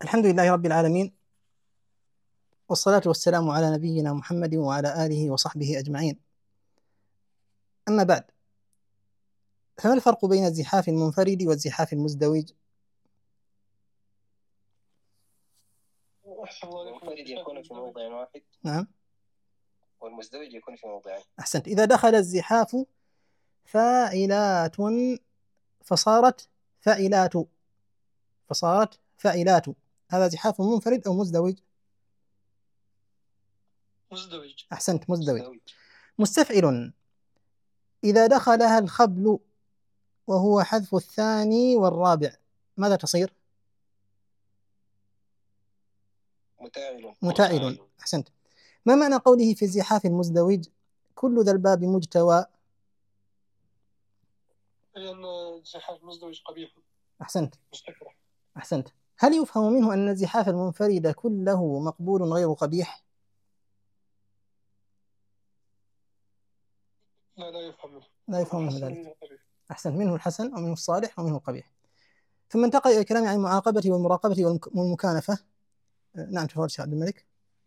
الحمد لله رب العالمين، والصلاة والسلام على نبينا محمد وعلى آله وصحبه أجمعين. أما بعد، فما الفرق بين الزحاف المنفرد والزحاف المزدوج؟ المنفرد يكون في موضع واحد. نعم. والمزدوج يكون في موضعين. أحسنت. إذا دخل الزحاف فاعلات فصارت فاعلات، هذا زحاف منفرد أو مزدوج؟ مزدوج. أحسنت، مزدوج. مستفعل إذا دخلها الخبل وهو حذف الثاني والرابع ماذا تصير؟ متاعل. أحسنت. ما معنى قوله في الزحاف المزدوج كل ذا الباب مجتوى؟ لأن الزحاف المزدوج قبيح. أحسنت. مستكره. أحسنت. هل يفهم منه أن الزحاف المنفرد كله مقبول غير قبيح؟ لا يفهم منه. لا يفهم منه ذلك. أحسنت. منه الحسن ومنه الصالح ومنه القبيح. ثم انتقل إلى الكلام عن المعاقبة والمراقبة والمكانفة. نعم، تفضل شيخ عبد الملك.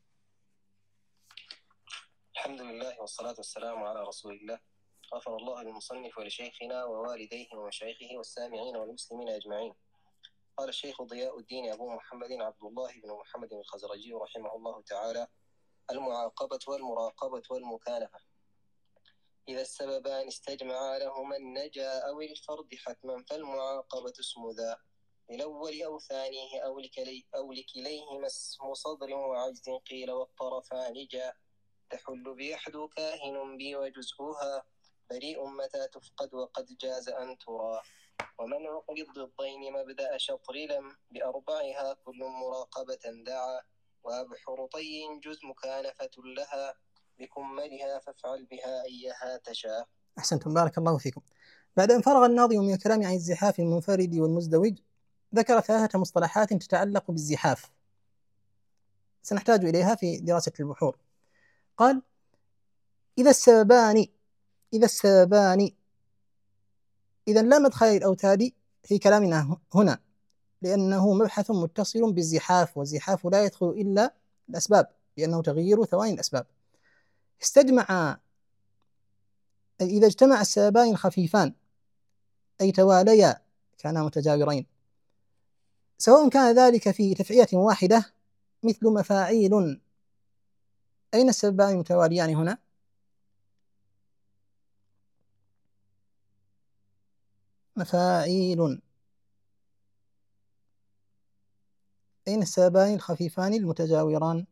الحمد لله والصلاة والسلام على رسول الله. غفر الله للمصنف ولشيخنا ووالديه ومشايخه والسامعين والمسلمين أجمعين. قال الشيخ ضياء الدين أبو محمد عبد الله بن محمد الخزرجي رحمه الله تعالى: المعاقبة والمراقبة والمكانفة إذا السببان استجمعا لهما النجا أو الفرد حتما فالمعاقبة اسم ذا للأول أو ثانيه أو لكليهما اسم صدر وعجز قيل والطرفان جاء تحل بأحد كاهن بي وجزءها بريء متى تفقد وقد جاز أن ترى ومنع للضدين مبدأ شطر لم بأربعها كل مراقبة دعا وأبحر طي جز مكانفة لها بكملها فافعل بها أيها تشاء. أحسنتم، بارك الله فيكم. بعد أن فرغ الناظم من الكلام عن الزحاف المنفرد والمزدوج ذكر ثلاثة مصطلحات تتعلق بالزحاف سنحتاج إليها في دراسة البحور. قال: إذا السببان إذا لا مدخل للأوتاد في كلامنا هنا، لأنه مبحث متصل بالزحاف، والزحاف لا يدخل إلا الأسباب لأنه تغيير ثواني الأسباب. إذا اجتمع السببان الخفيفان أي تواليا كانا متجاورين، سواء كان ذلك في تفعيلة واحدة مثل مفاعيل. أين السببان المتواليان هنا؟ مفاعيل. أين السببان الخفيفان المتجاوران؟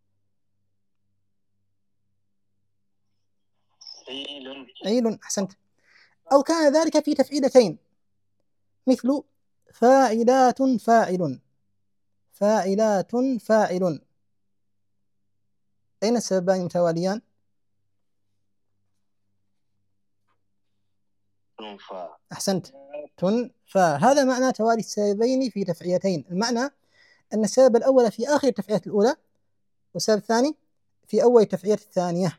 عيل. أحسنت. أو كان ذلك في تفعيلتين مثل فاعلات فاعل. أين السببان المتواليان؟ أحسنت، هذا معنى توالي السببين في تفعيلتين. المعنى أن السبب الأول في آخر التفعيلة الأولى والسبب الثاني في أول التفعيلة الثانية.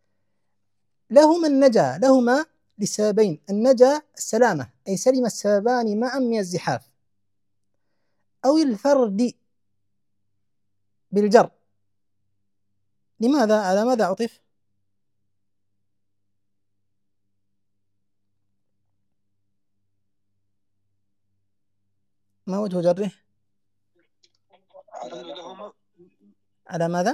لهما للسببين النجا السلامة أي سلم السببان معا من الزحاف، أو الفرد بالجر. لماذا؟ على ماذا عطف؟ ما وجه جره؟ على ماذا؟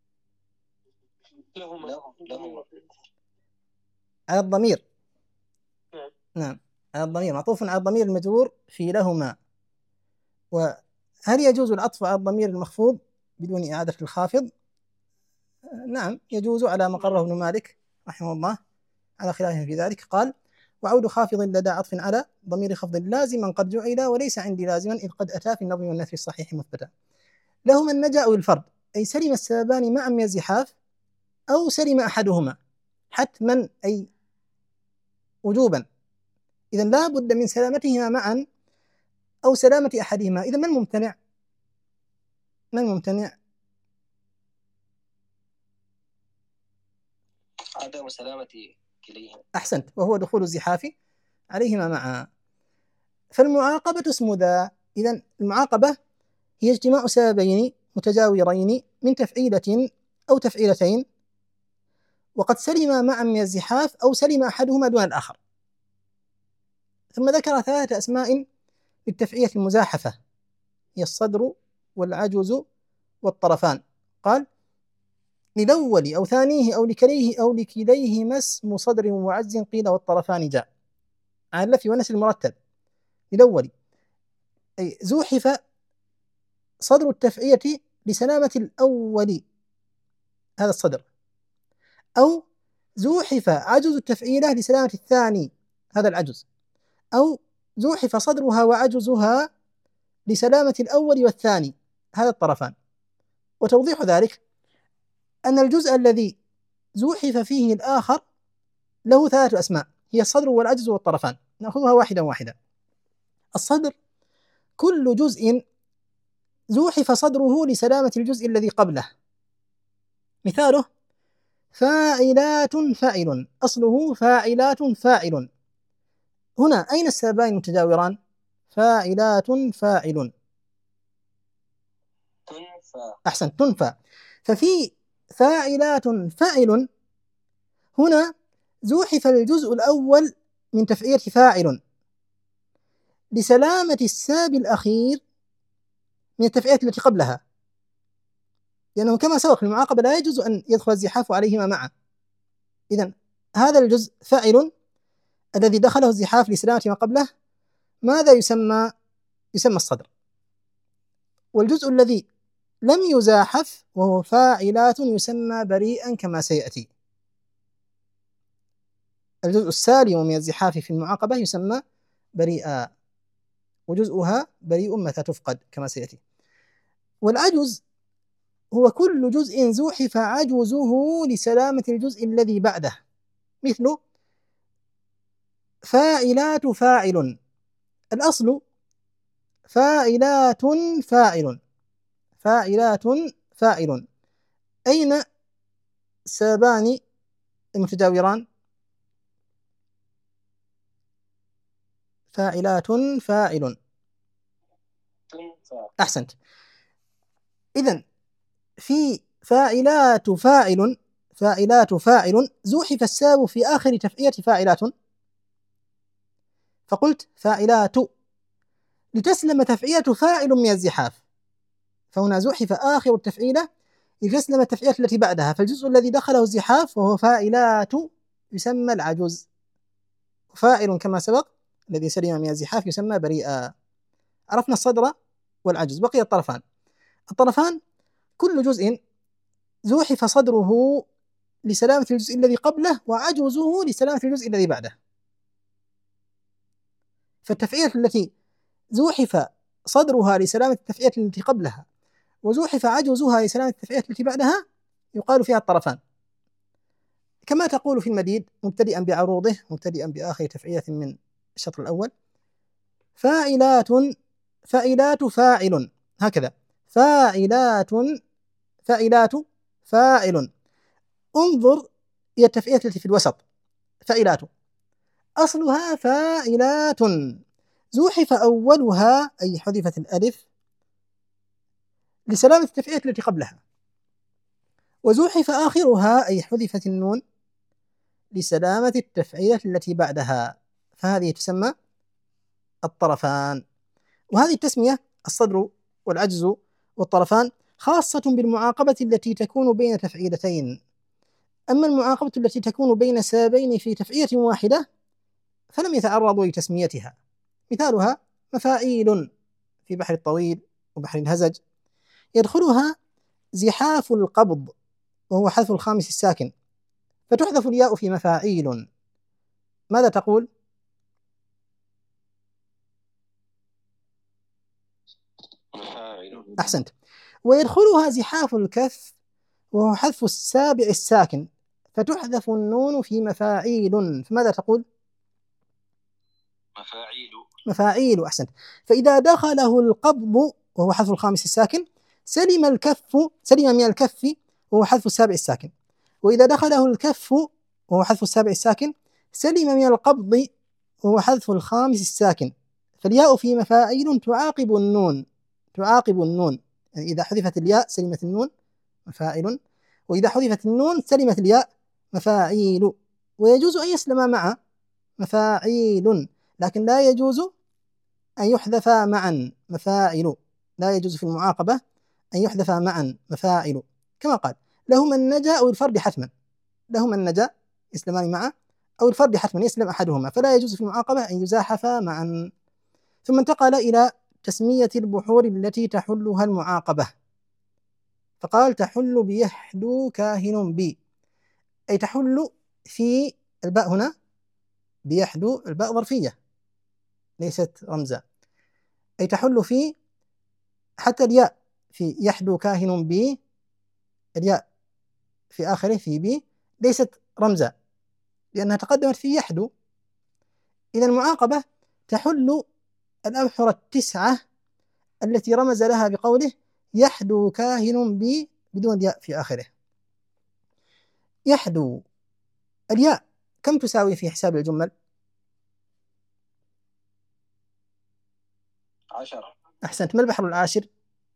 لهما. على الضمير. نعم، على الضمير، معطوف على الضمير المجرور في لهما. وهل يجوز العطف على الضمير المخفوض بدون إعادة الخافض؟ نعم يجوز، على ما قرره ابن مالك رحمه الله على خلافه في ذلك. قال: وعود خافض لدى عطف على ضمير خفض لازما قد جعل وليس عندي لازما إذ قد أتى في النظم والنثر الصحيح مثبتا. لهما النجا أو الفرد أي سلم السببان معا من الزحاف أو سلم أحدهما حتما أي وجوبا. إذا لا بد من سلامتهما معا أو سلامة أحدهما. إذا ما الممتنع؟ عدم سلامة كليهما. أحسنت، وهو دخول الزحاف عليهما معا. فالمعاقبة اسم ذا. إذا المعاقبة هي اجتماع سببين متجاورين من تفعيلة أو تفعيلتين، وقد سلم معا من الزحاف أو سلم أحدهما دون الآخر. ثم ذكر 3 أسماء للتفعيلة المزاحفة، هي الصدر والعجز والطرفان. قال: للأول أو ثانيه أو لكليه أو لكليهما اسم صدر وعجز قيل والطرفان جاء، على اللف والنسل المرتب. للأول أي زوحف صدر التفعيلة لسلامة الأول، هذا الصدر، أو زوحف عجز التفعيلة لسلامة الثاني، هذا العجز، أو زوحف صدرها وعجزها لسلامة الأول والثاني، هذا الطرفان. وتوضيح ذلك أن الجزء الذي زوحف فيه الآخر له 3 أسماء، هي الصدر والعجز والطرفان. نأخذها واحدا واحدا. الصدر كل جزء زوحف صدره لسلامة الجزء الذي قبله. مثاله: فاعلات فاعل، أصله فاعلات فاعل. هنا أين السببان المتجاوران؟ فاعلات فاعل. تنفى. أحسن، تنفى. ففي فاعلات فاعل هنا زوحف الجزء الأول من تفعيلة فاعل لسلامة الساب الأخير من التفعيلة التي قبلها، لأنه كما سبق في المعاقبة لا يجوز أن يدخل الزحاف عليهما معا. إذن هذا الجزء فاعل الذي دخله الزحاف لسلامة ما قبله ماذا يسمى؟ يسمى الصدر. والجزء الذي لم يزاحف وهو فاعلات يسمى بريئا كما سيأتي. الجزء السالم من الزحاف في المعاقبة يسمى بريئا، وجزءها بريء متى تفقد كما سيأتي. والعجز هو كل جزء زوحف عجزه لسلامة الجزء الذي بعده، مثل فاعلات فاعل، الأصل فاعلات فاعل، فاعلات فاعل. أين السببان المتجاوران؟ فاعلات فاعل. أحسنت. إذن في فاعلات فاعل، فاعلات فاعل زوحف الساب في آخر تفعيلة فاعلات، فقلت فاعلات لتسلم تفعيلة فاعل من الزحاف، فهنا زوحف آخر التفعيلة لتسلم التفعيلة التي بعدها، فالجزء الذي دخله الزحاف وهو فاعلات يسمى العجز، فاعل كما سبق الذي سلم من الزحاف يسمى بريئا. عرفنا الصدر والعجز، بقي الطرفان. الطرفان كل جزء زوحف صدره لسلامة الجزء الذي قبله وعجزه لسلامة الجزء الذي بعده. فالتفعيلة التي زوحف صدرها لسلامة التفعيلة التي قبلها وزوحف عجزها لسلامة التفعيلة التي بعدها يقال فيها الطرفان، كما تقول في المديد مبتدئا بعروضه مبتدئا بآخر تفعيلة من الشطر الأول: فاعلات فاعلات فاعل، هكذا فاعلات فاعلات فاعل. انظر إلى التفعيلة التي في الوسط، فاعلات أصلها فاعلات، زوحف أولها أي حذفت الألف لسلامة التفعيلة التي قبلها، وزوحف آخرها أي حذفت النون لسلامة التفعيلة التي بعدها، فهذه تسمى الطرفان. وهذه التسمية الصدر والعجز والطرفان خاصة بالمعاقبة التي تكون بين تفعيلتين، أما المعاقبة التي تكون بين سببين في تفعيلة واحدة فلم يتعرضوا لتسميتها. مثالها مفاعيل في بحر الطويل وبحر الهزج، يدخلها زحاف القبض وهو حذف الخامس الساكن، فتحذف الياء في مفاعيل. ماذا تقول؟ مفاعل. أحسنت. ويدخلها زحاف الكف وهو حذف السابع الساكن، فتحذف النون في مفاعيل، فماذا تقول؟ مفاعيل. مفاعيل. أحسنت. فإذا دخله القبض وهو حذف الخامس الساكن سلم من الكف وهو حذف السابع الساكن، وإذا دخله الكف وهو حذف السابع الساكن سلم من القبض وهو حذف الخامس الساكن، فالياء في مفاعيل تعاقب النون تعاقب النون، يعني إذا حذفت الياء سلمت النون مفاعل، وإذا حذفت النون سلمت الياء مفاعيل. ويجوز أن يسلم مع مفاعيل، لكن لا يجوز أن يحذف معا مفاعل، لا يجوز في المعاقبة أن يحذف معا مفاعل، كما قال لهما النجا أو الفرد حتما، لهما النجا يسلمان معا أو الفرد حتما يسلم أحدهما، فلا يجوز في المعاقبة أن يزاحفا معا. ثم انتقل إلى تسمية البحور التي تحلها المعاقبة، فقال تحل بيحدو كاهن بي، أي تحل في الباء هنا بيحدو، الباء ظرفية ليست رمزا، أي تحل في، حتى الياء في يحدو كاهن بي، الياء في آخره في بي ليست رمزا لأنها تقدمت في يحدو. إذا المعاقبة تحل الأبحر التسعة التي رمز لها بقوله يحدو كاهن بي بدون ياء في آخره. يحدو، الياء كم تساوي في حساب الجمل؟ 10. أحسنت. ما البحر العاشر؟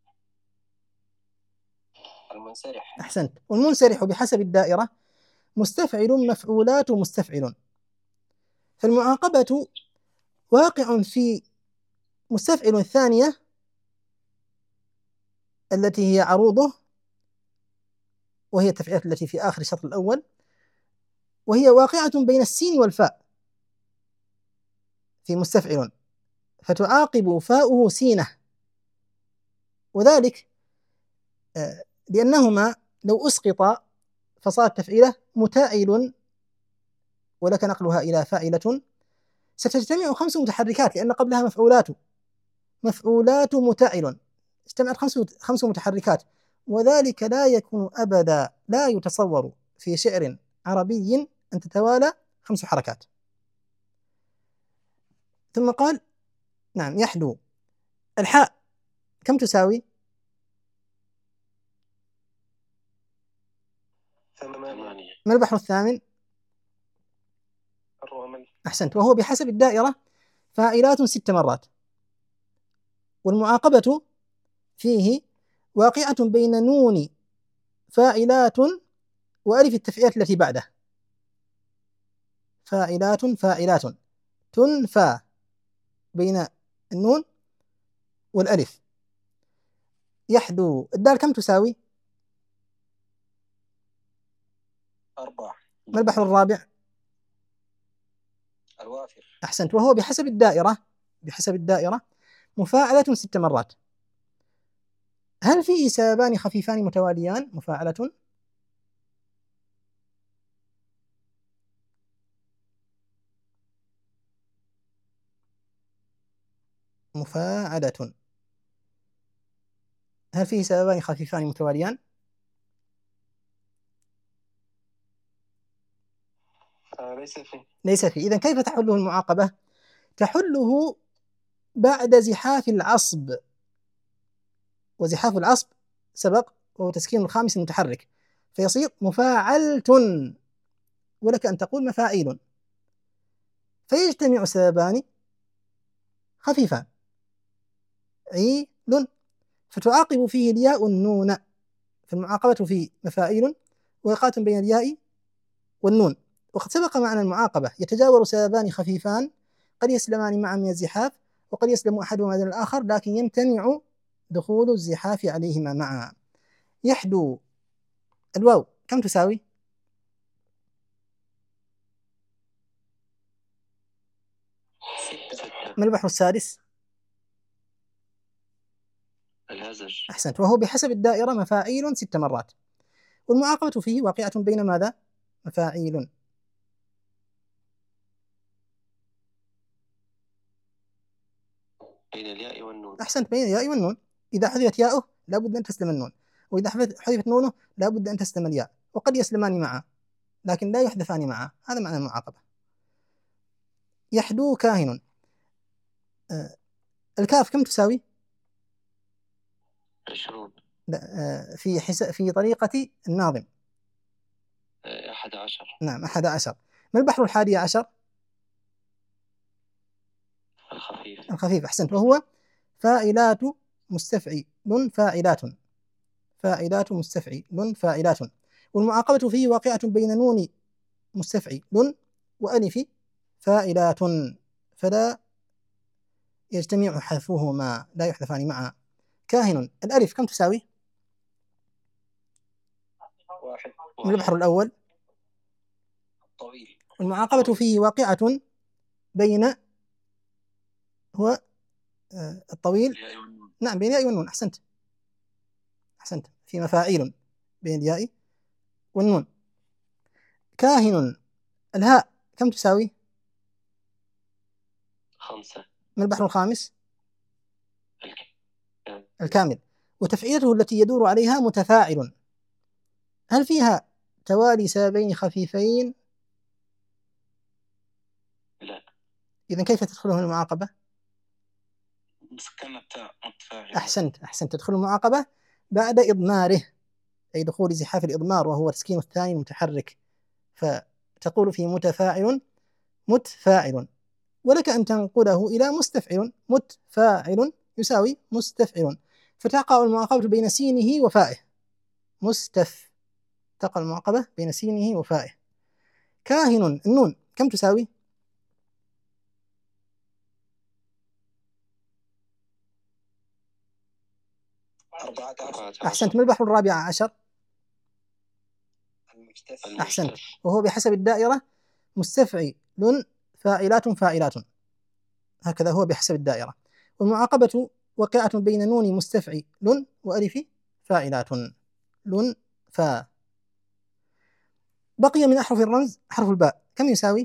المنسرح. أحسنت. والمنسرح بحسب الدائرة مستفعل مفعولات مستفعل، فالمعاقبة واقع في مستفعل الثانية التي هي عروضه، وهي التفعيلات التي في آخر الشطر الأول، وهي واقعة بين السين والفاء في مستفعل، فتعاقب فاؤه سينه، وذلك لأنهما لو أسقطا فصارت تفعيلة متاعل ولك نقلها إلى فاعلة، ستجتمع 5 متحركات لأن قبلها مفعولات، مفعولات متاعل، اجتمعت 5 متحركات، وذلك لا يكون أبدا، لا يتصور في شعر عربي أن تتوالى 5 حركات. ثم قال نعم يحدو، الحاء كم تساوي؟ 8. ما البحر الثامن؟ الرمل. أحسنت. وهو بحسب الدائرة فاعلات 6 مرات، والمعاقبة فيه واقعة بين نون فاعلات وألف التفعيلات التي بعده، فاعلات فاعلات تنفى بين النون والألف. يحدو، الدال كم تساوي؟ 4. ما البحر الرابع؟ الوافر. أحسنت. وهو بحسب الدائرة، بحسب الدائرة مفاعلة 6 مرات. هل فيه سببان خفيفان متواليان؟ مفاعلة، مفاعلة، هل فيه سببان خفيفان متواليان؟ ليس فيه. ليس فيه. إذن كيف تحله المعاقبة؟ تحله بعد زحاف العصب، وزحاف العصب سبق وهو تسكين الخامس المتحرك، فيصير مفاعلة، ولك أن تقول مفاعيل، فيجتمع سببان خفيفان عيل، فتعاقب فيه الياء النون، فالمعاقبة فيه مفاعيل وقعة بين الياء والنون. وقد سبق معنا المعاقبة يتجاور سببان خفيفان قد يسلمان معا من الزحاف، وقد يسلم أحدهما دون الآخر، لكن يمتنع دخول الزحاف عليهما معا. يحدو، الواو كم تساوي؟ 6. ما البحر السادس؟ الهزج. أحسنت. وهو بحسب الدائرة مفاعيل 6 مرات، والمعاقبة فيه واقعة بين ماذا؟ مفاعيل. بين الياء والنون. أحسنت، بين الياء والنون، إذا حذفت ياؤه لابد أن تسلم النون، وإذا حذفت نونه لابد أن تسلم الياء، وقد يسلمان معا لكن لا يحذفان معا، هذا معنى المعاقبة. يحدو كاهن، الكاف كم تساوي؟ 20. في طريقة الناظم 11. نعم 11. ما البحر 11؟ الخفيف. الخفيف، أحسنت. وهو فاعلات مستفعل فاعلات، فاعلات مستفعل فاعلات. والمعاقبة فيه واقعة بين نون مستفعل وألف فاعلات، فلا يجتمع حذفهما، لا يحذفان معا. كاهن، الألف كم تساوي؟ واحد. من البحر الأول. طويل. والمعاقبة فيه واقعة بين، هو الطويل، نعم بين الياء والنون. أحسنت، أحسنت، في مفاعيل بين الياء والنون. كاهن، الهاء كم تساوي؟ 5. من البحر الخامس. الكامل. وتفعيلته التي يدور عليها متفاعل، هل فيها توالي سببين خفيفين؟ لا. إذن كيف تدخله المعاقبة؟ مسكن التاء متفاعل. أحسنت، أحسنت، تدخل المعاقبة بعد إضماره، أي دخول زحاف الإضمار وهو تسكين الثاني المتحرك، فتقول في متفاعل متفاعل. ولك أن تنقله إلى مستفعل، متفاعل يساوي مستفعل، فتقع المعاقبة بين سينه وفائه. تقع المعاقبة بين سينه وفائه. كاهن، النون كم تساوي؟ 14. أحسنت، من البحر الرابع عشر. أحسنت، وهو بحسب الدائرة مستفعل فاعلات فاعلات، هكذا هو بحسب الدائرة. والمعاقبة وقعة بين نون مستفعل وألف فاعلات فا. بقي من أحرف الرمز حرف الباء، كم يساوي؟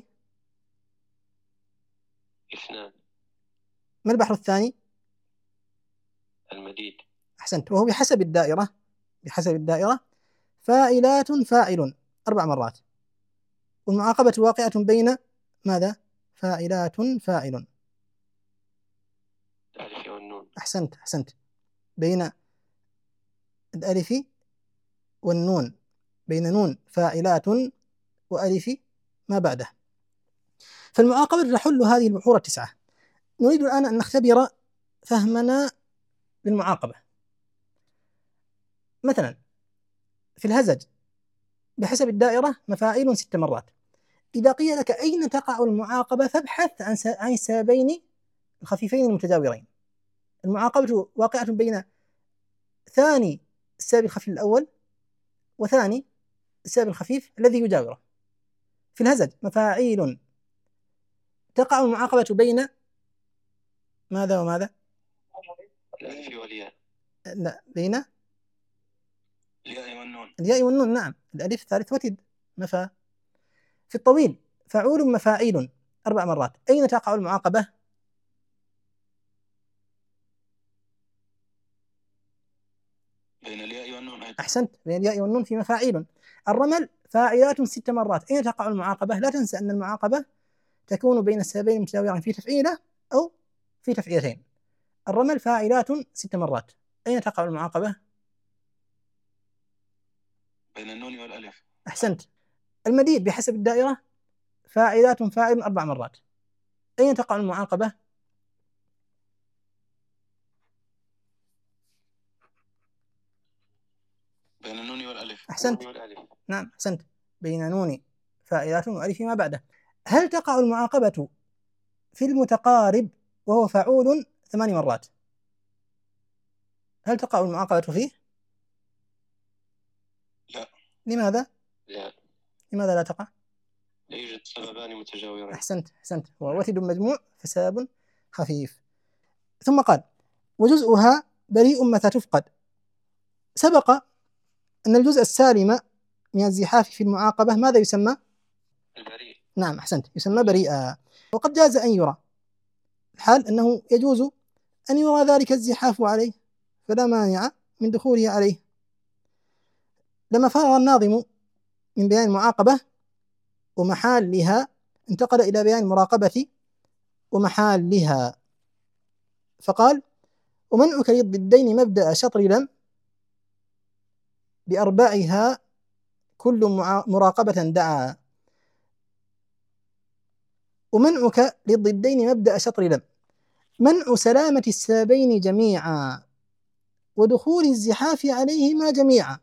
2. ما البحر الثاني؟ المديد. أحسنت، وهو بحسب الدائرة، بحسب الدائرة فاعلات فاعل 4 مرات. والمعاقبة واقعة بين ماذا؟ فاعلات فاعل. الألف والنون. أحسنت، أحسنت، بين الألف والنون، بين نون فاعلات وألف ما بعده. فالمعاقبة تحل هذه البحور 9. نريد الآن أن نختبر فهمنا للمعاقبة. مثلا في الهزج بحسب الدائرة مفاعيل 6 مرات. إذا قيل لك أين تقع المعاقبة فابحث عن السببين الخفيفين المتجاورين. المعاقبة واقعة بين ثاني السبب الخفيف الأول وثاني السبب الخفيف الذي يجاوره. في الهزج مفاعيل، تقع المعاقبة بين ماذا وماذا؟ الألف والياء. لا، بين الياء والنون. الياء والنون، نعم، الألف ثالث وتد مفا. في الطويل فعول مفاعيل 4 مرات، أين تقع المعاقبة؟ بين الياء والنون أيضا. أحسنت، بين الياء والنون في مفاعيل. الرمل فاعلات 6 مرات، أين تقع المعاقبة؟ لا تنسى أن المعاقبة تكون بين السببين المتجاورين في تفعيلة أو في تفعيلتين. الرمل فاعلات 6 مرات، أين تقع المعاقبة؟ بين النون والألف. أحسنت. المديد بحسب الدائرة فاعلات فاعل 4 مرات، أين تقع المعاقبة؟ بين النون والألف. أحسنت، نعم، أحسنت، بين نون فاعلات وألف ما بعده. هل تقع المعاقبة في المتقارب وهو فعول 8 مرات؟ هل تقع المعاقبة فيه؟ لا. لماذا؟ لا. لماذا لا تقع؟ لا يوجد سببان متجاورين. أحسنت، أحسنت، هو وتد مجموع فسبب خفيف. ثم قال وجزءها بريء متى تفقد. سبق أن الجزء السالم من الزحاف في المعاقبة ماذا يسمى؟ البريء. نعم، أحسنت، يسمى بريئا. وقد جاز أن يرى، الحال أنه يجوز أن يرى ذلك الزحاف عليه، فلا مانع من دخوله عليه. لما فرغ الناظم من بيان المعاقبة ومحالها انتقل إلى بيان المراقبة ومحالها، فقال ومنعك للضدين مبدأ شطر لم بأربعها كل مراقبة دعا. ومنعك للضدين مبدأ شطر لم، منع سلامة السببين جميعا. ودخول الزحاف عليهما جميعا.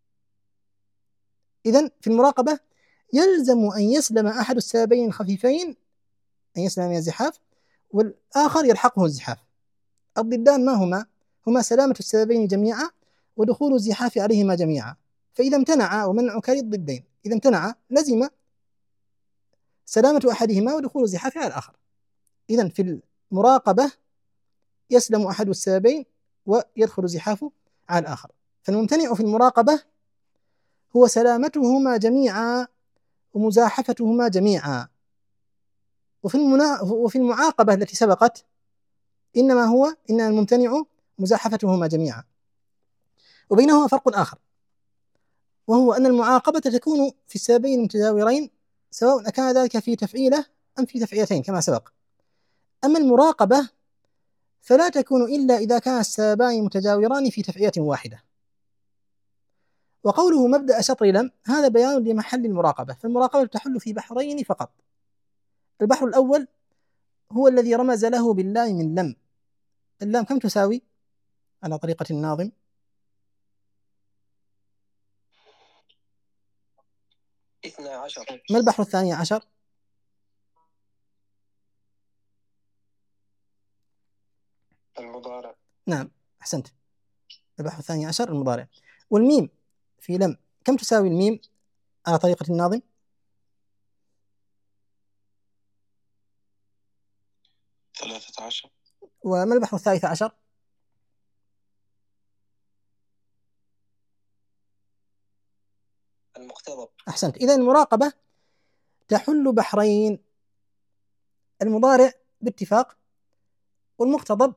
إذن في المراقبة يلزم أن يسلم أحد السببين الخفيفين، أن يسلم من الزحاف، والآخر يلحقه الزحاف. الضدان ما هما؟ هما سلامة السببين جميعا ودخول الزحاف عليهما جميعا. فإذا امتنع، ومنعك للضدين، إذا امتنع لزم سلامة أحدهما ودخول الزحاف على الآخر. إذن في المراقبة يسلم أحد السببين ويدخل الزحاف على الآخر. فالممتنع في المراقبة هو سلامتهما جميعا ومزاحفتهما جميعا. وفي المعاقبة التي سبقت إن الممتنع مزاحفتهما جميعا. وبينهما فرق آخر، وهو أن المعاقبة تكون في السببين المتجاورين سواء كان ذلك في تفعيلة أم في تفعيلتين كما سبق. أما المراقبة فلا تكون إلا إذا كان السببان متجاوران في تفعيلة واحدة. وقوله مبدأ شطر لم هذا بيان لمحل المراقبة، فالمراقبة تحل في بحرين فقط. البحر الأول هو الذي رمز له باللام من لم. اللام كم تساوي على طريقة الناظم؟ 12. ما البحر الثاني عشر؟ المضارع. نعم أحسنت، البحر الثاني عشر المضارع. والميم في لم كم تساوي الميم على طريقة الناظم؟ 13. وما البحر الثالث عشر؟ المقتضب. أحسنت. إذا المراقبة تحل بحرين، المضارع باتفاق، والمقتضب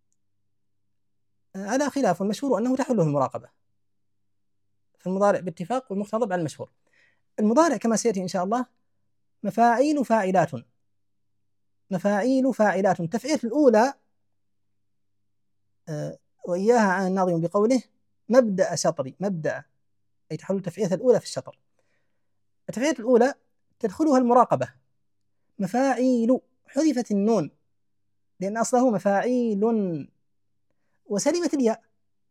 على خلاف، المشهور أنه تحله المراقبة. فالمضارع باتفاق والمقتضب على المشهور. المضارع كما سيأتي إن شاء الله مفاعيل فاعلات، مفاعيل فاعلات. تفعيلة الأولى وإياها عن الناظم بقوله مبدأ شطري، مبدأ أي تحل التفعيلة الأولى في الشطر. التفعيلة الأولى تدخلها المراقبة. مفاعيل حذفت النون لأن أصله مفاعيل وسلمت الياء،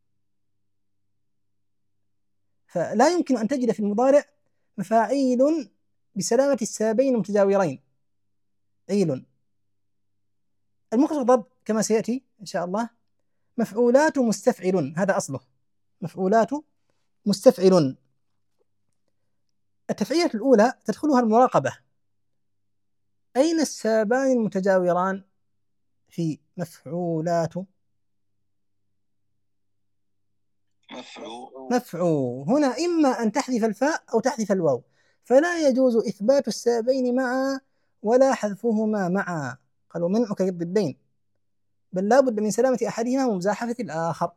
فلا يمكن أن تجد في المضارع مفاعيل بسلامة السببين المتجاورين عيل. المقتضب كما سيأتي إن شاء الله مفعولات مستفعل، هذا أصله مفعولات مستفعل. التفعيلة الأولى تدخلها المراقبة. أين السببان المتجاوران في مفعولات؟ مفعول. هنا إما أن تحذف الفاء أو تحذف الواو، فلا يجوز إثبات السببين معا ولا حذفهما معا. قالوا منعك للضدين، بل لا بد من سلامة أحدهما ومزاحفة الآخر.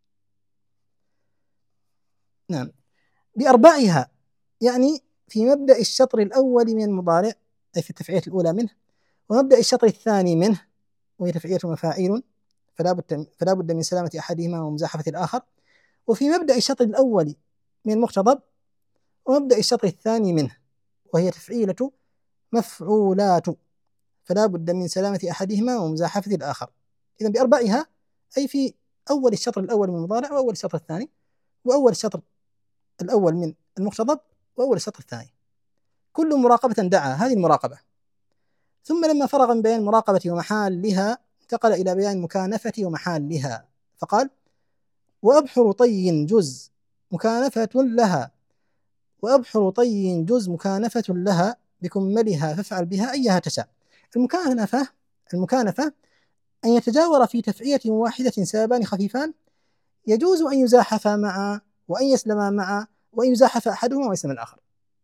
نعم، بأربعها، يعني في مبدأ الشطر الأول من المضارع أي في التفعيلة الأولى منه، ومبدأ الشطر الثاني منه وهي تفعيلة مفاعيل، فلا بد من سلامة أحدهما ومزاحفة الآخر. وفي مبدأ الشطر الأول من المقتضب، ومبدأ الشطر الثاني منه وهي تفعيلة مفعولات، فلا بد من سلامة أحدهما ومزاحفة الآخر. إذا بأربعها أي في أول الشطر الأول من المضارع وأول الشطر الثاني، وأول الشطر الأول من المقتضب وأول الشطر الثاني، كل مراقبة دعا. هذه المراقبة. ثم لما فرغ من بيان المراقبة ومحالها انتقل إلى بيان المكانفة ومحالها، فقال وأبحر طي جز مكانفة لها، وأبحر طي جز مكانفة لها بكملها فافعل بها أيها تشاء. المكانفة أن يتجاور في تفعية واحدة سببان خفيفان يجوز أن يزاحفا معا وأن يسلما معا وأن يزاحف أحدهما ويسلم الآخر.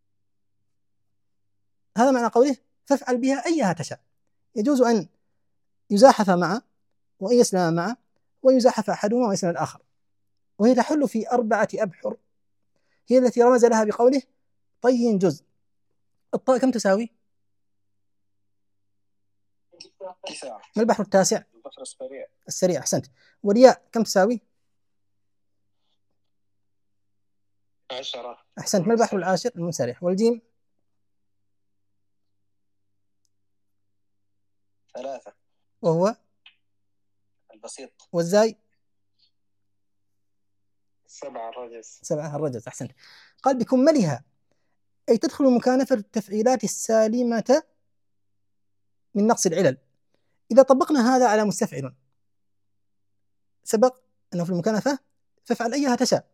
هذا معنى قوله فافعل بها أيها تشاء، يجوز أن يزاحف معا وأن يسلم معا وأن يزاحف أحدهما ويسلم الآخر. وهي تحل في 4 أبحر، هي التي رمز لها بقوله طي جزء. الطاء كم تساوي؟ 9. ما البحر التاسع؟ البحر السريع. السريع، أحسنت. والياء كم تساوي؟ 10. أحسنت. ما البحر العاشر؟ المنسرح. والجيم؟ 3 وهو البسيط. والزاي؟ 7 الرجز. أحسنت. قال بكملها، أي تدخل مكانفة التفعيلات السالمة من نقص العلل. إذا طبقنا هذا على مستفعل، سبق أنه في المكانفة فافعل أيها تشاء،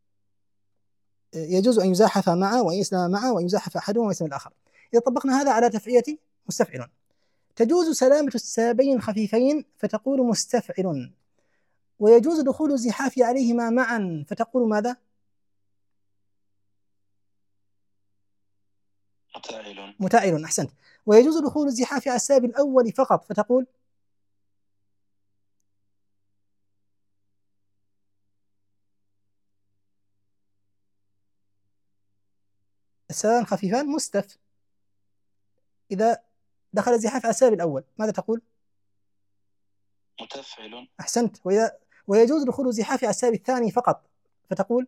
يجوز أن يزاحف معه وأن يسلم معه وأن يزاحف أحدهما ويسلم الآخر. إذا طبقنا هذا على تفعيلة مستفعل، تجوز سلامة السابين خفيفين فتقول مستفعل، ويجوز دخول الزحاف عليهما معا فتقول ماذا؟ متعل. أحسنت. ويجوز دخول الزحاف على الساب الأول فقط فتقول السابان خفيفان مستف. إذا دخل الزحاف على الساب الأول ماذا تقول؟ متفعل. أحسنت. ويجوز دخول الزحاف على الساب الثاني فقط فتقول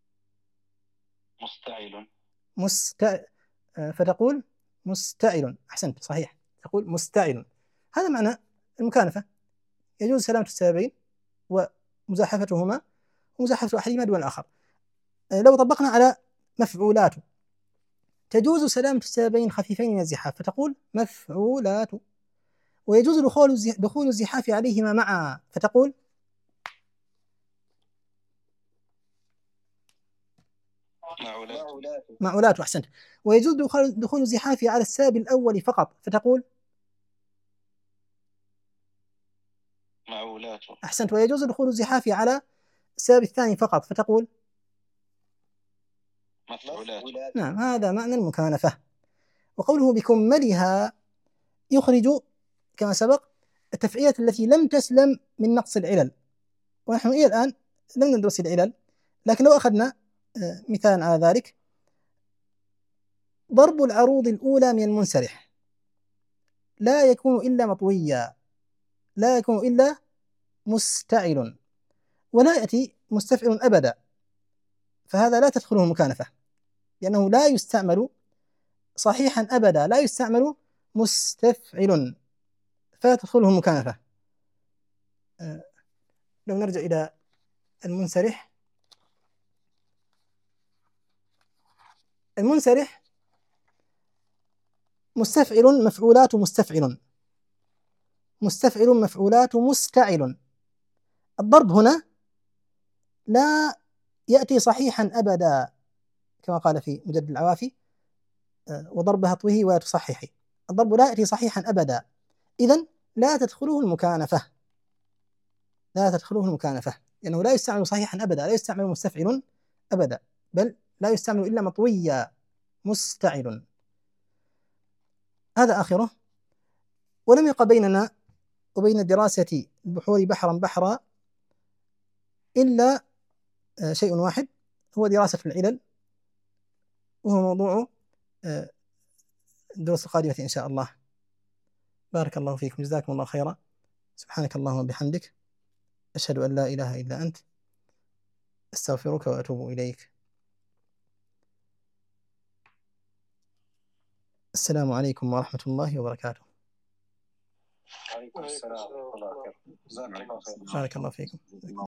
مستعل. فتقول مستعل. أحسنت، صحيح، تقول مستعل. هذا معنى المكانفة، يجوز سلامة السابين ومزاحفتهما ومزاحفة أحدهما دون الآخر. لو طبقنا على مفعولات، تجوز سلامة السابين خفيفين من الزحاف فتقول مفعولات. ويجوز دخول الزحاف عليهما معا فتقول معولات. أحسنت. ويجوز دخول الزحاف على الساب الأول فقط فتقول معولات. أحسنت. ويجوز دخول الزحاف على الساب الثاني فقط فتقول مفعولات. نعم، هذا معنى المكانفة. وقوله بكملها يخرج كما سبق التفعيلات التي لم تسلم من نقص العلل، ونحن إلى الآن لم ندرس العلل، لكن لو أخذنا مثال على ذلك، ضرب العروض الأولى من المنسرح لا يكون إلا مطويا، لا يكون إلا مستعل، ولا يأتي مستفعل أبدا، فهذا لا تدخله المكانفة لأنه لا يستعمل صحيحا أبدا، لا يستعمل مستفعل فلا تدخله المكانفة. لو نرجع إلى المنسرح، المنسرح مستفعل مفعولات مستفعل، مستفعل مفعولات مستعل. الضرب هنا لا يأتي صحيحا أبدا كما قال في مجد العوافي وضربها طويه ولا تصححي، الضرب لا يأتي صحيحا أبدا، إذن لا تدخله المكانفة، لا تدخله المكانفة لأنه لا يستعمل صحيحا أبدا، لا يستعمل مستفعل أبدا، بل لا يستعمل إلا مطويا مستعل. هذا آخره. ولم يبق بيننا وبين دراسة البحور بحرا بحرا إلا شيء واحد، هو دراسة العلل، وهو موضوع الدروس القادمة إن شاء الله. بارك الله فيكم، جزاكم الله خيرا. سبحانك اللهم وبحمدك، أشهد أن لا إله إلا أنت، أستغفرك وأتوب إليك. السلام عليكم ورحمة الله وبركاته. وعليكم السلام ورحمة الله وبركاته. جزاك الله خير. بارك الله فيكم.